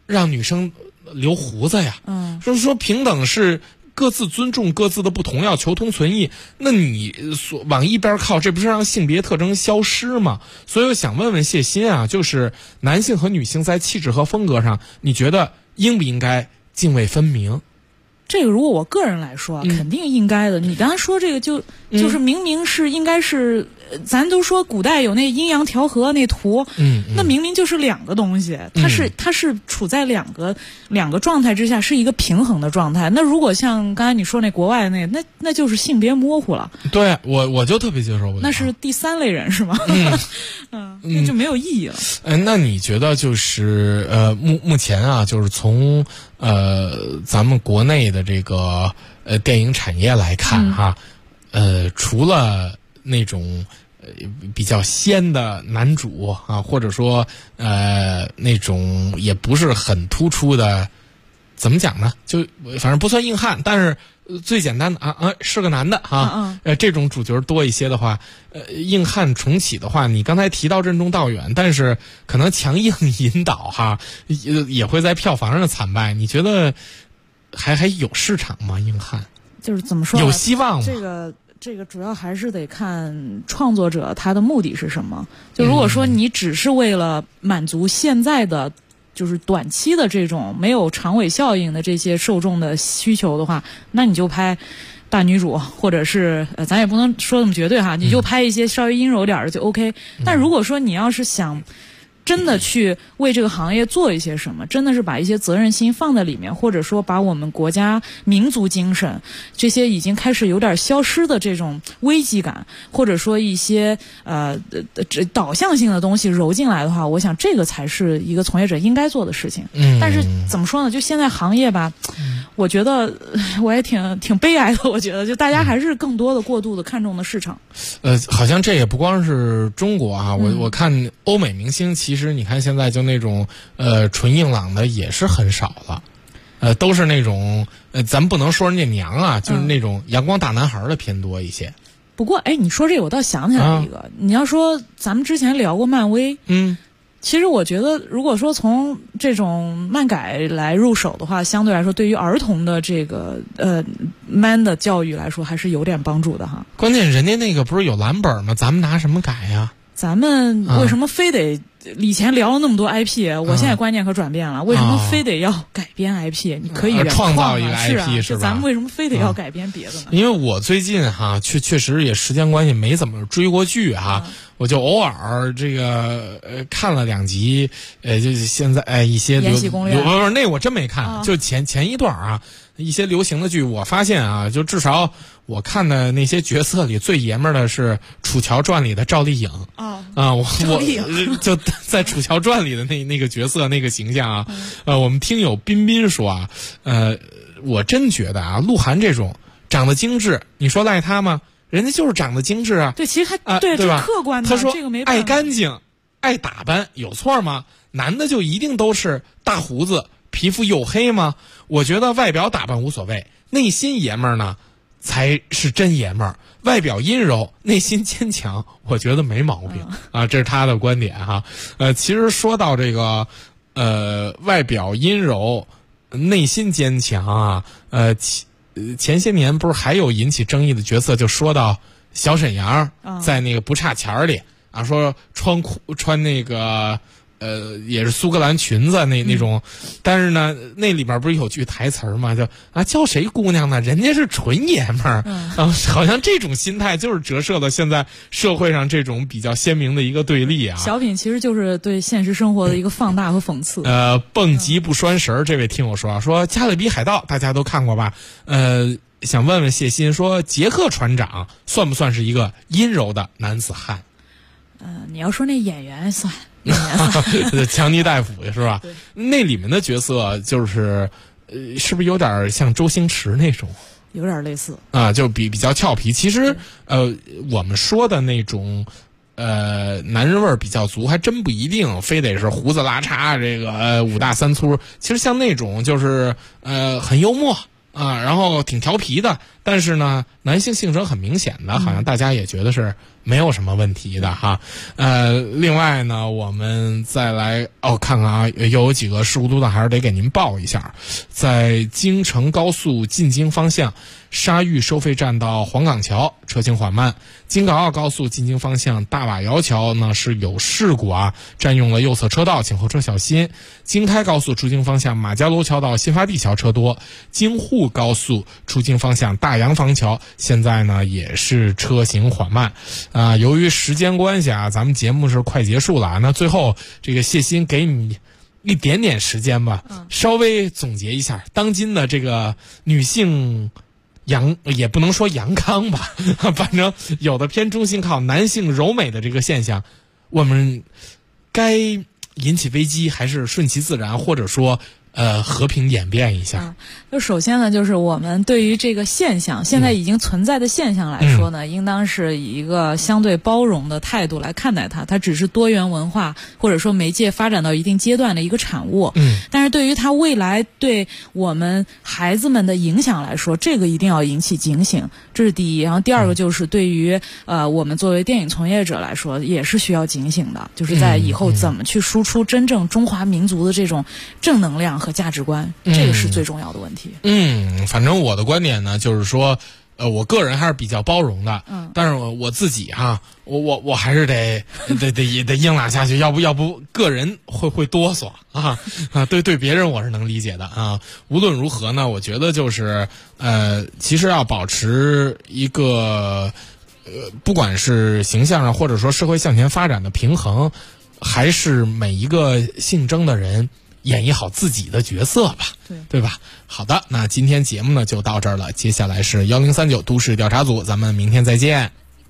让女生留胡子呀？说平等是各自尊重各自的不同，要求同存异。那你往一边靠，这不是让性别特征消失吗？所以我想问问谢欣啊，就是男性和女性在气质和风格上，你觉得应不应该泾渭分明？ 这个如果我个人来说，肯定应该的。你刚才说这个就是明明是应该是，咱都说古代有那阴阳调和那图，那明明就是两个东西，它是处在两个状态之下，是一个平衡的状态。那如果像刚才你说那国外那就是性别模糊了。 对，我就特别接受不了。 那是第三类人是吗？那就没有意义了。 那你觉得就是目前啊，就是从咱们国内的这个电影产业来看哈，除了那种比较仙的男主啊，或者说那种也不是很突出的，怎么讲呢？就反正不算硬汉，但是最简单的是个男的哈，这种主角多一些的话，硬汉重启的话，你刚才提到任重道远，但是可能强硬引导哈，也会在票房上惨败。你觉得还有市场吗？硬汉就是怎么说？ 有希望吗？ 这个主要还是得看创作者他的目的是什么。就如果说你只是为了满足现在的就是短期的这种没有长尾效应的这些受众的需求的话，那你就拍大女主，或者是咱也不能说那么绝对哈，你就拍一些稍微阴柔点的就 OK。但如果说你要是想真的去为这个行业做一些什么，真的是把一些责任心放在里面，或者说把我们国家民族精神这些已经开始有点消失的这种危机感，或者说一些导向性的东西揉进来的话，我想这个才是一个从业者应该做的事情。但是怎么说呢，就现在行业吧，我觉得我也挺悲哀的。我觉得就大家还是更多的过度的看重的市场。 好像这也不光是中国啊，我看欧美明星其实你看现在就那种纯硬朗的也是很少了，都是那种咱不能说人家娘啊，就是那种阳光大男孩的偏多一些。 不过你说这个我倒想起来一个，你要说咱们之前聊过漫威，其实我觉得如果说从这种漫改来入手的话，相对来说对于儿童的这个man 的教育来说还是有点帮助的哈。 关键人家那个不是有蓝本吗？咱们拿什么改呀？ 咱们为什么非得以前聊了那么多 IP，我现在观念可转变了，为什么非得要改编 IP？你可以创造一个 IP 是吧？咱们为什么非得要改编别的呢？ 因为我最近哈确实也时间关系没怎么追过剧哈，我就偶尔这个看了2集，就现在一些延禧攻略不是那我真没看，就前一段啊一些流行的剧，我发现啊，就至少我看的那些角色里最爷们儿的是《楚乔传》里的赵丽颖我就在《楚乔传》里的那个角色那个形象啊，我们听友彬彬说啊，我真觉得啊，鹿晗这种长得精致，你说赖他吗？人家就是长得精致啊。 对，其实还对吧？客观的， 他说这个没办法爱干净、爱打扮，有错吗？男的就一定都是大胡子、皮肤黝黑吗？我觉得外表打扮无所谓，内心爷们儿呢才是真爷们儿。外表阴柔，内心坚强，我觉得没毛病啊，这是他的观点哈。其实说到这个外表阴柔、内心坚强啊，前些年不是还有引起争议的角色，就说到小沈阳在那个不差钱儿里啊，说穿那个也是苏格兰裙子那种，但是呢，那里边不是有句台词吗？就叫谁姑娘呢？人家是纯爷们儿好像这种心态就是折射了现在社会上这种比较鲜明的一个对立啊。 小品其实就是对现实生活的一个放大和讽刺。 蹦极不拴绳，这位听我说《加勒比海盗》大家都看过吧？想问问谢欣，说杰克船长算不算是一个阴柔的男子汉？ 你要说那演员算。 强尼戴普是吧？那里面的角色就是是不是有点像周星驰那种？ 有点类似啊，就比较俏皮。其实我们说的那种男人味儿比较足，还真不一定非得是胡子拉碴这个5大3粗。其实像那种就是很幽默啊，然后挺调皮的， 但是呢，男性性征很明显的，好像大家也觉得是没有什么问题的哈。另外呢，我们再来看看啊，有几个事故路段还是得给您报一下。在京承高速进京方向沙峪收费站到黄岗桥车行缓慢，京港澳高速进京方向大瓦窑桥呢是有事故啊，占用了右侧车道，请后车小心。京开高速出京方向马家楼桥到新发地桥车多，京沪高速出京方向大洋坊桥现在呢也是车行缓慢由于时间关系啊，咱们节目是快结束了啊，那最后这个谢鑫给你一点点时间吧，稍微总结一下当今的这个女性也不能说阳康吧，反正有的偏中性靠男性柔美的这个现象，我们该引起危机还是顺其自然，或者说和平演变一下。 就首先呢，就是我们对于这个现象，现在已经存在的现象来说呢，应当是以一个相对包容的态度来看待它。它只是多元文化或者说媒介发展到一定阶段的一个产物。但是对于它未来对我们孩子们的影响来说，这个一定要引起警醒，这是第一。然后第二个就是对于我们作为电影从业者来说，也是需要警醒的，就是在以后怎么去输出真正中华民族的这种正能量和价值观，这个是最重要的问题。 反正我的观点呢，就是说，我个人还是比较包容的。但是我自己哈，我还是得硬拉下去，要不个人会哆嗦啊。对别人我是能理解的啊。无论如何呢，我觉得就是其实要保持一个不管是形象上或者说社会向前发展的平衡，还是每一个性征的人演绎好自己的角色吧，对吧？好的，那今天节目呢就到这儿了，接下来是1039都市调查组，咱们明天再见。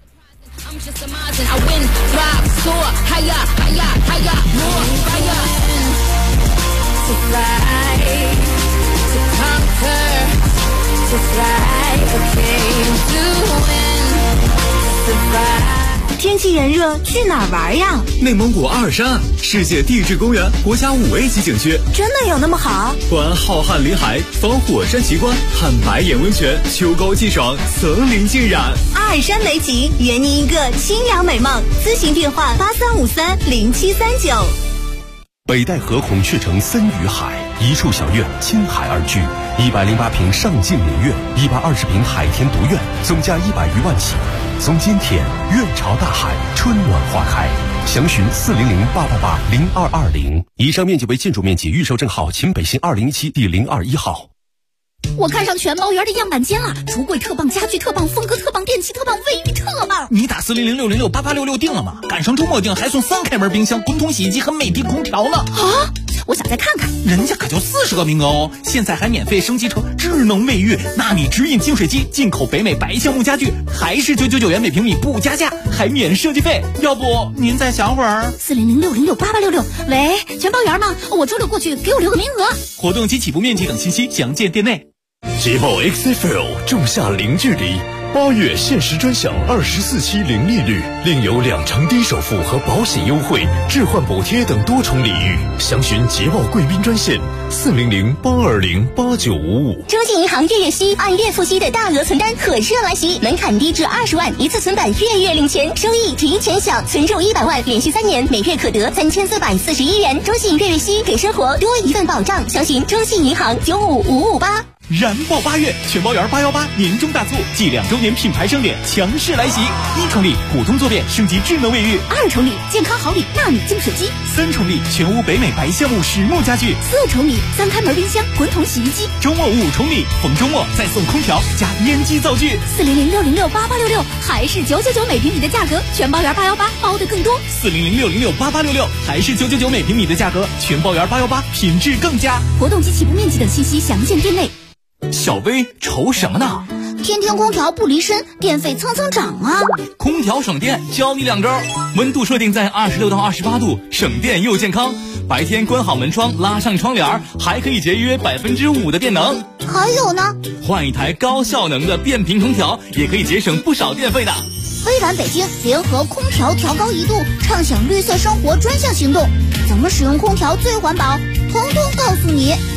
天气炎热，去哪儿玩呀？ 内蒙古阿尔山，世界地质公园国家5A级景区， 真的有那么好？ 环浩瀚林海，访火山奇观，看白眼温泉，秋高气爽，层林尽染。 阿尔山美景，圆你一个清凉美梦。咨询电话83530739。 北戴河孔雀城森雨海，一处小院倾海而居，108平上净名苑，120平海天独院，总价100余万起。从今天，院朝大海，春暖花开。详询400-888-0220。以上面积为建筑面积，预售证号秦北新2017第021号。 我看上全包园的样板间了，橱柜特棒，家具特棒，风格特棒，电器特棒，卫浴特棒。 你打400-606-8866订了吗？赶上周末订还送3开门冰箱、滚筒洗衣机和美的空调呢。 啊！我想再看看， 人家可就40个名额哦！现在还免费升级成智能卫浴、纳米直饮净水机，进口北美白橡木家具，还是999元每平米不加价，还免设计费。要不您再想会儿 ？400-606-8866。喂，全包园吗？我周六过去，给我留个名额。 活动及起步面积等信息详见店内。 捷豹 XFL 仲夏零距离，8月限时专享24期零利率，另有2成低首付和保险优惠、置换补贴等多重礼遇。详询捷豹贵宾专线400-820-8955。 中信银行月息按月付息的大额存单可设来袭，门槛低至20万，一次存版月领钱，收益提前享，存入100万，连续3年，每月可得3441元。中信月息给生活多一份保障。详询中信银行95558。 燃爆8月，全包园818年终大促，继2周年品牌盛典强势来袭！1重礼普通坐便升级智能卫浴 ，2重礼健康好礼纳米净水机 ，3重礼全屋北美白橡木实木家具 ，4重礼3开门冰箱、滚筒洗衣机。 周末5重礼，逢周末再送空调加烟机灶具。 400-606-8866，还是999每平米的价格，全包园818包的更多。 400-606-8866，还是999每平米的价格，全包园818品质更佳。 活动及起步面积等信息详见店内。 小薇愁什么呢？ 天天空调不离身，电费蹭蹭涨啊！ 空调省电，教你2招：温度设定在26到28度，省电又健康。白天关好门窗，拉上窗帘，还可以节约5%的电能。 还有呢， 换一台高效能的变频空调，也可以节省不少电费的。 微软北京联合空调调高1度，畅享绿色生活专项行动，怎么使用空调最环保，统统告诉你。